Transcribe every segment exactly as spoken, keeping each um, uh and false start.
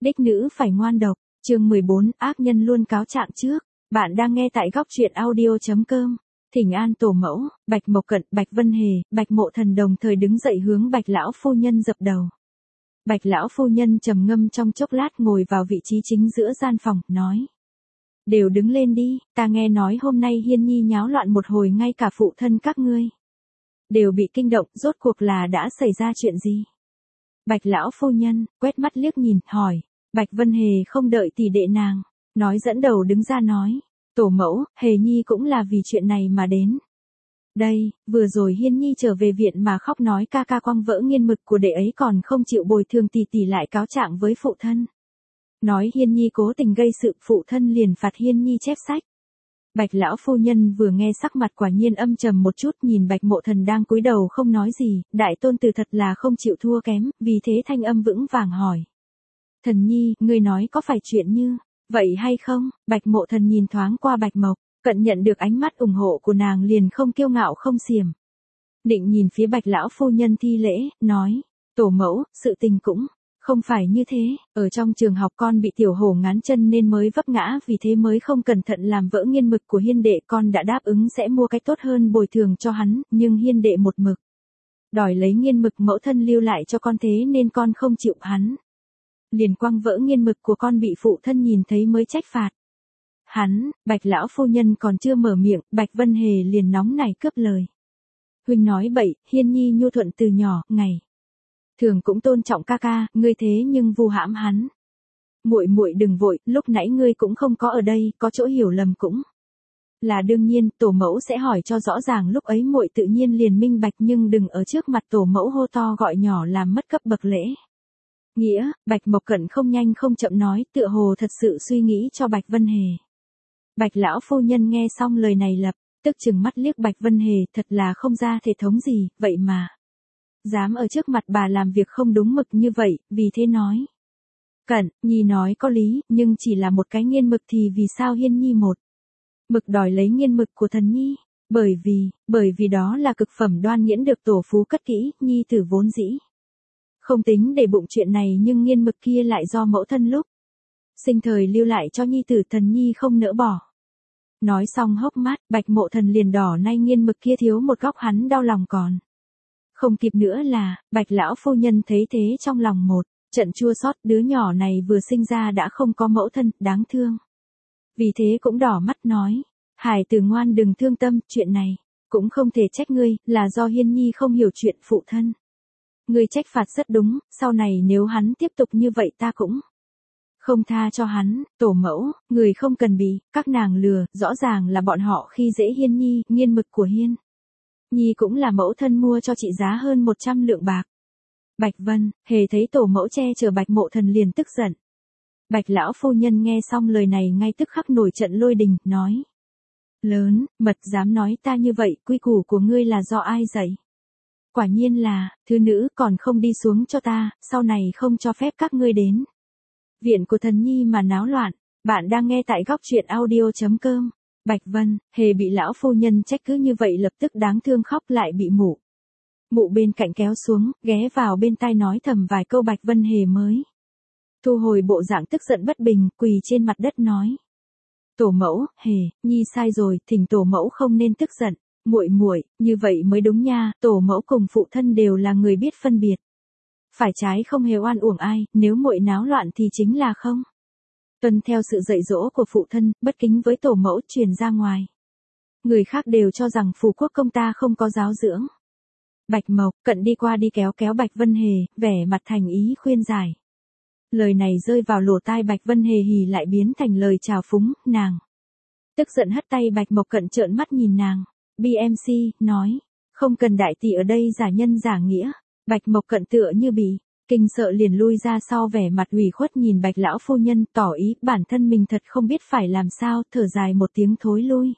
Đích nữ phải ngoan độc, chương mười bốn, ác nhân luôn cáo trạng trước. Bạn đang nghe tại góc truyện audio.com. Thỉnh an tổ mẫu, Bạch Mộc Cận, Bạch Vân Hề, Bạch Mộ Thần đồng thời đứng dậy hướng Bạch lão phu nhân dập đầu. Bạch lão phu nhân trầm ngâm trong chốc lát ngồi vào vị trí chính giữa gian phòng, nói: "Đều đứng lên đi, ta nghe nói hôm nay Hiên Nhi nháo loạn một hồi ngay cả phụ thân các ngươi đều bị kinh động, rốt cuộc là đã xảy ra chuyện gì?" Bạch lão phu nhân quét mắt liếc nhìn, hỏi. Bạch Vân Hề không đợi tỷ đệ nàng nói dẫn đầu đứng ra nói: "Tổ mẫu, Hề Nhi cũng là vì chuyện này mà đến. Đây, vừa rồi Hiên Nhi trở về viện mà khóc nói ca ca quăng vỡ nghiên mực của đệ ấy còn không chịu bồi thường, tỷ tỷ lại cáo trạng với phụ thân. Nói Hiên Nhi cố tình gây sự, phụ thân liền phạt Hiên Nhi chép sách." Bạch lão phu nhân vừa nghe sắc mặt quả nhiên âm trầm một chút, nhìn Bạch Mộ Thần đang cúi đầu không nói gì, đại tôn tử thật là không chịu thua kém, vì thế thanh âm vững vàng hỏi: "Thần Nhi, ngươi nói có phải chuyện như vậy hay không?" Bạch Mộ Thần nhìn thoáng qua Bạch Mộc Cận, nhận được ánh mắt ủng hộ của nàng liền không kiêu ngạo không xiềm. Định nhìn phía Bạch lão phu nhân thi lễ, nói: "Tổ mẫu, sự tình cũng không phải như thế, ở trong trường học con bị tiểu hổ ngán chân nên mới vấp ngã, vì thế mới không cẩn thận làm vỡ nghiên mực của Hiên đệ, con đã đáp ứng sẽ mua cái tốt hơn bồi thường cho hắn, nhưng Hiên đệ một mực đòi lấy nghiên mực mẫu thân lưu lại cho con, thế nên con không chịu, hắn liền quăng vỡ nghiên mực của con, bị phụ thân nhìn thấy mới trách phạt hắn." Bạch lão phu nhân còn chưa mở miệng, Bạch Vân Hề liền nóng nảy cướp lời: "Huynh nói bậy, Hiên Nhi nhu thuận từ nhỏ, ngày thường cũng tôn trọng ca ca, ngươi thế nhưng vu hãm hắn. Muội muội đừng vội, lúc nãy ngươi cũng không có ở đây, có chỗ hiểu lầm cũng là đương nhiên, tổ mẫu sẽ hỏi cho rõ ràng, lúc ấy muội tự nhiên liền minh bạch, nhưng đừng ở trước mặt tổ mẫu hô to gọi nhỏ làm mất cấp bậc lễ nghĩa." Bạch Mộc Cận không nhanh không chậm nói, tựa hồ thật sự suy nghĩ cho Bạch Vân Hề. Bạch lão phu nhân nghe xong lời này lập tức trừng mắt liếc Bạch Vân Hề, thật là không ra thể thống gì, vậy mà dám ở trước mặt bà làm việc không đúng mực như vậy, vì thế nói: "Cận Nhi nói có lý, nhưng chỉ là một cái nghiên mực thì vì sao Hiên Nhi một mực đòi lấy nghiên mực của thần Nhi? Bởi vì, bởi vì đó là cực phẩm đoan nghiễn được tổ phú cất kỹ, Nhi tử vốn dĩ không tính để bụng chuyện này, nhưng nghiên mực kia lại do mẫu thân lúc sinh thời lưu lại cho Nhi tử, thần Nhi không nỡ bỏ." Nói xong hốc mắt Bạch Mộ Thần liền đỏ, nay nghiên mực kia thiếu một góc hắn đau lòng còn không kịp nữa là. Bạch lão phu nhân thấy thế trong lòng một trận chua xót, đứa nhỏ này vừa sinh ra đã không có mẫu thân, đáng thương. Vì thế cũng đỏ mắt nói: "Hải tử ngoan, đừng thương tâm, chuyện này cũng không thể trách ngươi, là do Hiên Nhi không hiểu chuyện phụ thân. Ngươi trách phạt rất đúng, sau này nếu hắn tiếp tục như vậy ta cũng không tha cho hắn." "Tổ mẫu, người không cần bị các nàng lừa, rõ ràng là bọn họ khi dễ Hiên Nhi, nghiên mực của Hiên Nhi cũng là mẫu thân mua cho trị giá hơn một trăm lượng bạc." Bạch Vân Hề thấy tổ mẫu che chở Bạch Mộ Thần liền tức giận. Bạch lão phu nhân nghe xong lời này ngay tức khắc nổi trận lôi đình, nói: "Lớn mật dám nói ta như vậy, quy củ của ngươi là do ai dạy? Quả nhiên là thứ nữ, còn không đi xuống cho ta, sau này không cho phép các ngươi đến viện của thần Nhi mà náo loạn." Bạn đang nghe tại góc truyện audio.com. Bạch Vân Hề bị lão phu nhân trách cứ như vậy lập tức đáng thương khóc, lại bị mụ mụ bên cạnh kéo xuống, ghé vào bên tai nói thầm vài câu, Bạch Vân Hề mới thu hồi bộ dạng tức giận bất bình, quỳ trên mặt đất nói: "Tổ mẫu, Hề Nhi sai rồi, thỉnh tổ mẫu không nên tức giận. Muội muội, như vậy mới đúng nha, tổ mẫu cùng phụ thân đều là người biết phân biệt phải trái, không hề oan uổng ai, nếu muội náo loạn thì chính là không tuân theo sự dạy dỗ của phụ thân, bất kính với tổ mẫu, truyền ra ngoài, người khác đều cho rằng phù quốc công ta không có giáo dưỡng." Bạch Mộc Cận đi qua đi kéo kéo Bạch Vân Hề, vẻ mặt thành ý khuyên giải. Lời này rơi vào lỗ tai Bạch Vân Hề hỉ lại biến thành lời trào phúng, nàng tức giận hất tay Bạch Mộc Cận, trợn mắt nhìn nàng. bê em xê nói: "Không cần đại tỷ ở đây giả nhân giả nghĩa." Bạch Mộc Cận tựa như bị kinh sợ liền lui ra sau, vẻ mặt ủy khuất nhìn Bạch lão phu nhân, tỏ ý bản thân mình thật không biết phải làm sao, thở dài một tiếng thối lui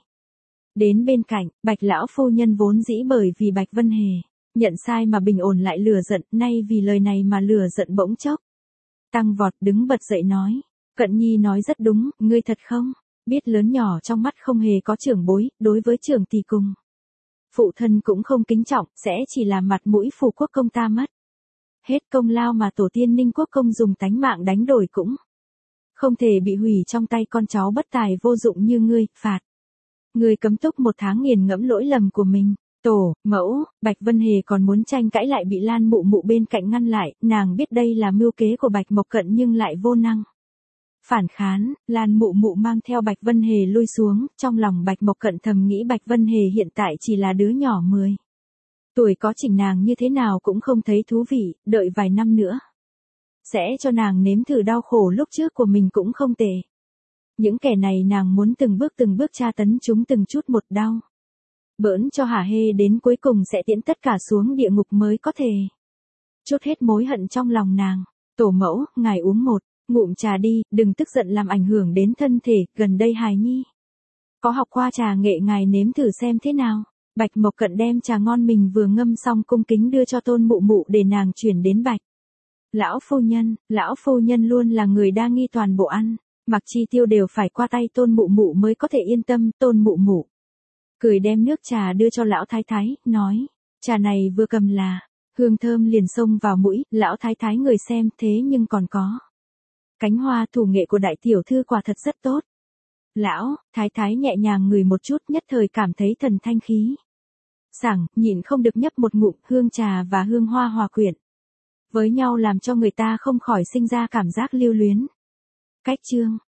đến bên cạnh. Bạch lão phu nhân vốn dĩ bởi vì Bạch Vân Hề nhận sai mà bình ổn lại lửa giận, nay vì lời này mà lửa giận bỗng chốc tăng vọt, đứng bật dậy nói: "Cận Nhi nói rất đúng, ngươi thật không biết lớn nhỏ trong mắt không hề có trưởng bối, đối với trưởng tỷ cùng phụ thân cũng không kính trọng, sẽ chỉ làm mặt mũi phù quốc công ta mất." Hết công lao mà tổ tiên Ninh Quốc Công dùng tánh mạng đánh đổi cũng không thể bị hủy trong tay con cháu bất tài vô dụng như ngươi, phạt. Ngươi cấm túc một tháng nghiền ngẫm lỗi lầm của mình. Tổ, mẫu, Bạch Vân Hề còn muốn tranh cãi lại bị Lan Mụ Mụ bên cạnh ngăn lại, nàng biết đây là mưu kế của Bạch Mộc Cận nhưng lại vô năng. Phản kháng, Lan Mụ Mụ mang theo Bạch Vân Hề lui xuống, trong lòng Bạch Mộc Cận thầm nghĩ Bạch Vân Hề hiện tại chỉ là đứa nhỏ mười tuổi, có chỉnh nàng như thế nào cũng không thấy thú vị, đợi vài năm nữa sẽ cho nàng nếm thử đau khổ lúc trước của mình cũng không tệ. Những kẻ này nàng muốn từng bước từng bước tra tấn chúng từng chút một đau. Bỡn cho hả hê đến cuối cùng sẽ tiễn tất cả xuống địa ngục mới có thể trút hết mối hận trong lòng nàng. Tổ mẫu, ngài uống một ngụm trà đi, đừng tức giận làm ảnh hưởng đến thân thể, gần đây hài nhi có học qua trà nghệ, ngài nếm thử xem thế nào. Bạch Mộc Cận đem trà ngon mình vừa ngâm xong cung kính đưa cho Tôn Mụ Mụ để nàng chuyển đến Bạch lão phu nhân. Lão phu nhân luôn là người đa nghi toàn bộ ăn, mặc chi tiêu đều phải qua tay Tôn Mụ Mụ mới có thể yên tâm. Tôn Mụ Mụ cười đem nước trà đưa cho lão thái thái, nói, trà này vừa cầm là hương thơm liền xông vào mũi. Lão thái thái người xem, thế nhưng còn có cánh hoa thủ nghệ của đại tiểu thư quả thật rất tốt. Lão thái thái nhẹ nhàng ngửi một chút, nhất thời cảm thấy thần thanh khí sảng, nhịn không được nhấp một ngụm. Hương trà và hương hoa hòa quyện với nhau làm cho người ta không khỏi sinh ra cảm giác lưu luyến. Cách chương